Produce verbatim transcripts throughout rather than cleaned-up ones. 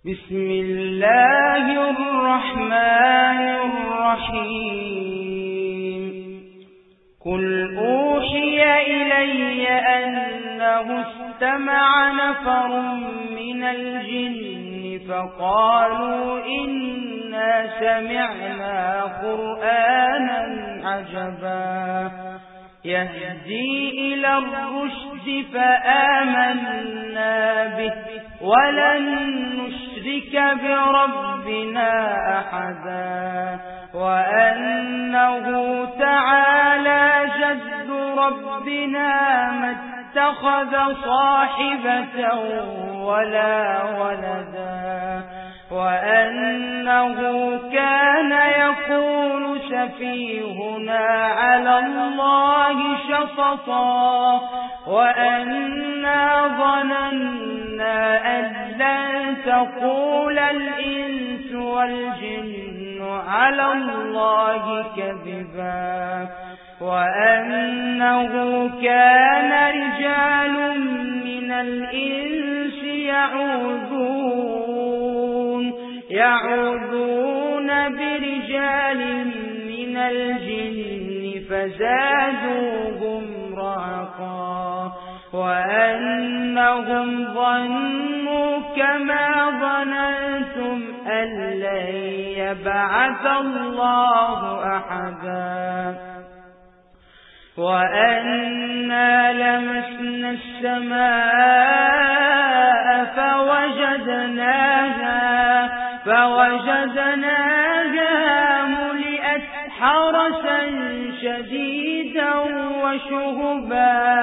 بسم الله الرحمن الرحيم قل أوحي إلي أنه استمع نفر من الجن فقالوا إنا سمعنا قرآنا عجبا يهدي إلى الرشد فآمنا به ولن نشرك بربنا أحدا وأنه تعالى جد ربنا ما اتخذ صاحبة ولا ولدا وأنه كان يقول سفيهنا على الله شططا وأنا ظننا أن لن تقول الإنس والجن على الله كذبا وأنه كان رجال من الإنس يعوذون يعوذون برجال من الجن فزادوهم رهقا وأنهم ظنوا كما ظننتم أن لن يبعث الله أحدا وأنا لمسنا السماء فوجدناها فوجدناها ملئت حرسا شديدا وشهبا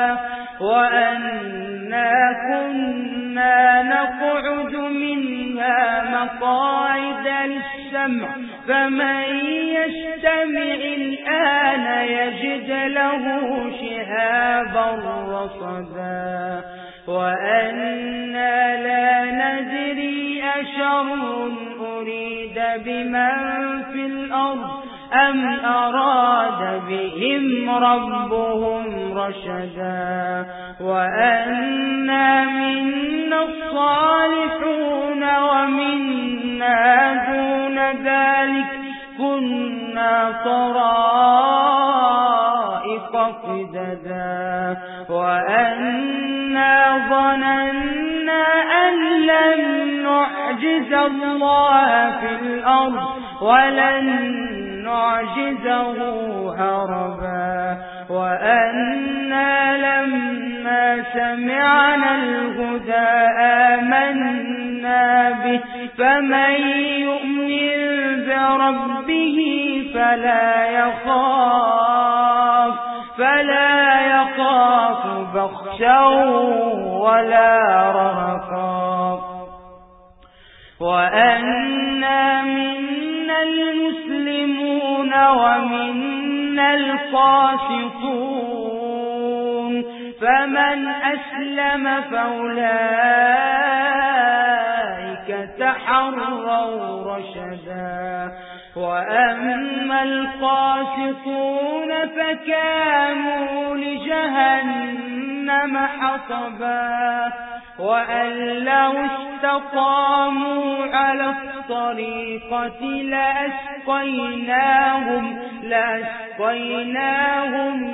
وأنا كنا نقعد منها مقاعد للسمع فمن يستمع الآن يجد له شهابا رصدا وأنا لا ندري أشر أريد بمن في الأرض أم أراد بهم ربهم رشدا وأنا منا الصالحون ومنا دون ذلك كنا طرائق قددا وأنا ظننا أن لن نعجز الله في الأرض ولن نعجزه هربا وأنا لما سمعنا الهدى آمنا به فمن يؤمن بربه فلا يخاف فلا يخاف بخسا ولا رهقا وأنا منا المسلمون ومنا القاسطون فمن أسلم فأولئك تحروا رشدا وأما القاسطون فكانوا لجهنم حطبا وأن لو استقاموا على الطريقة لأسقيناهم لأسقيناهم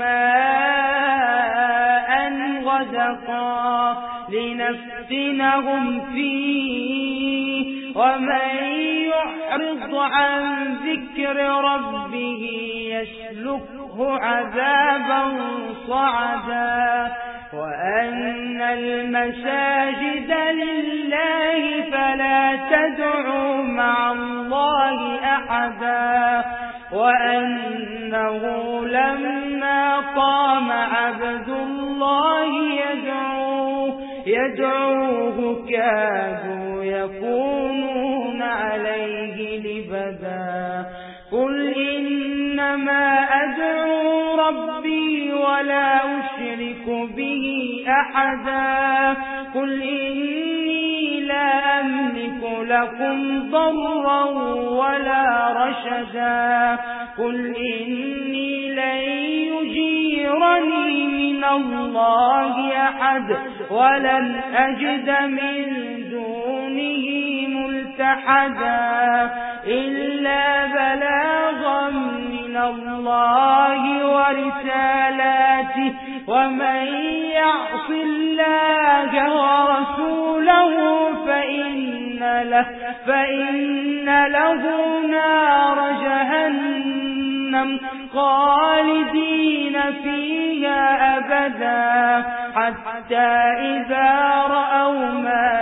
ماء غدقا لنفتنهم فيه ومن يعرض عن ذكر ربه يسلكه عذابا صعدا وأن المساجد لله فلا تدعوا مع الله أحدا وأنه لما قام عبد الله يدعوه, يدعوه كادوا يكونون عليه لبدا قل إنما أدعو ربي ولا أشرك به أحدا قل إني لا أملك لكم ضرا ولا رشدا قل إني لن يجيرني من الله أحد ولن أجد من دونه أحدا إلا بلاغا من الله ورسالاته ومن يعص الله ورسوله فإن له, فإن له نار جهنم خالدين فيها أبدا حتى إذا رأوا ما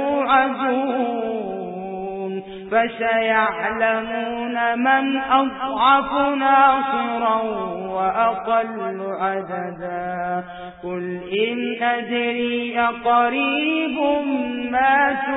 يوعدون فسيعلمون من أضعف ناصرا وأقل عددا قل إن أدري أقريب ما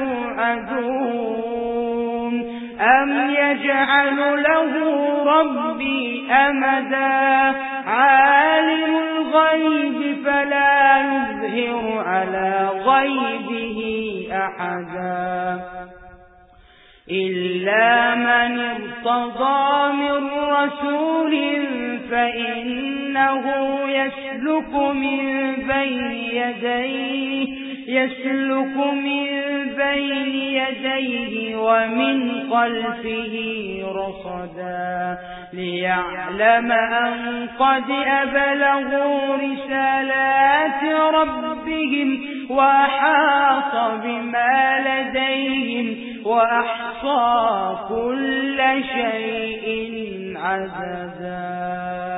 توعدون أم يجعل له ربي أمدا عالم الغيب فلا يظهر على غيبه أحدا إلا من ارتضى من رسول فإنه يسلك من بين يديه يسلك من بين يديه ومن خلفه رصدا ليعلم أن قد أبلغوا رسالات ربهم وأحاط بما لديهم وأحصى كل شيء عددا.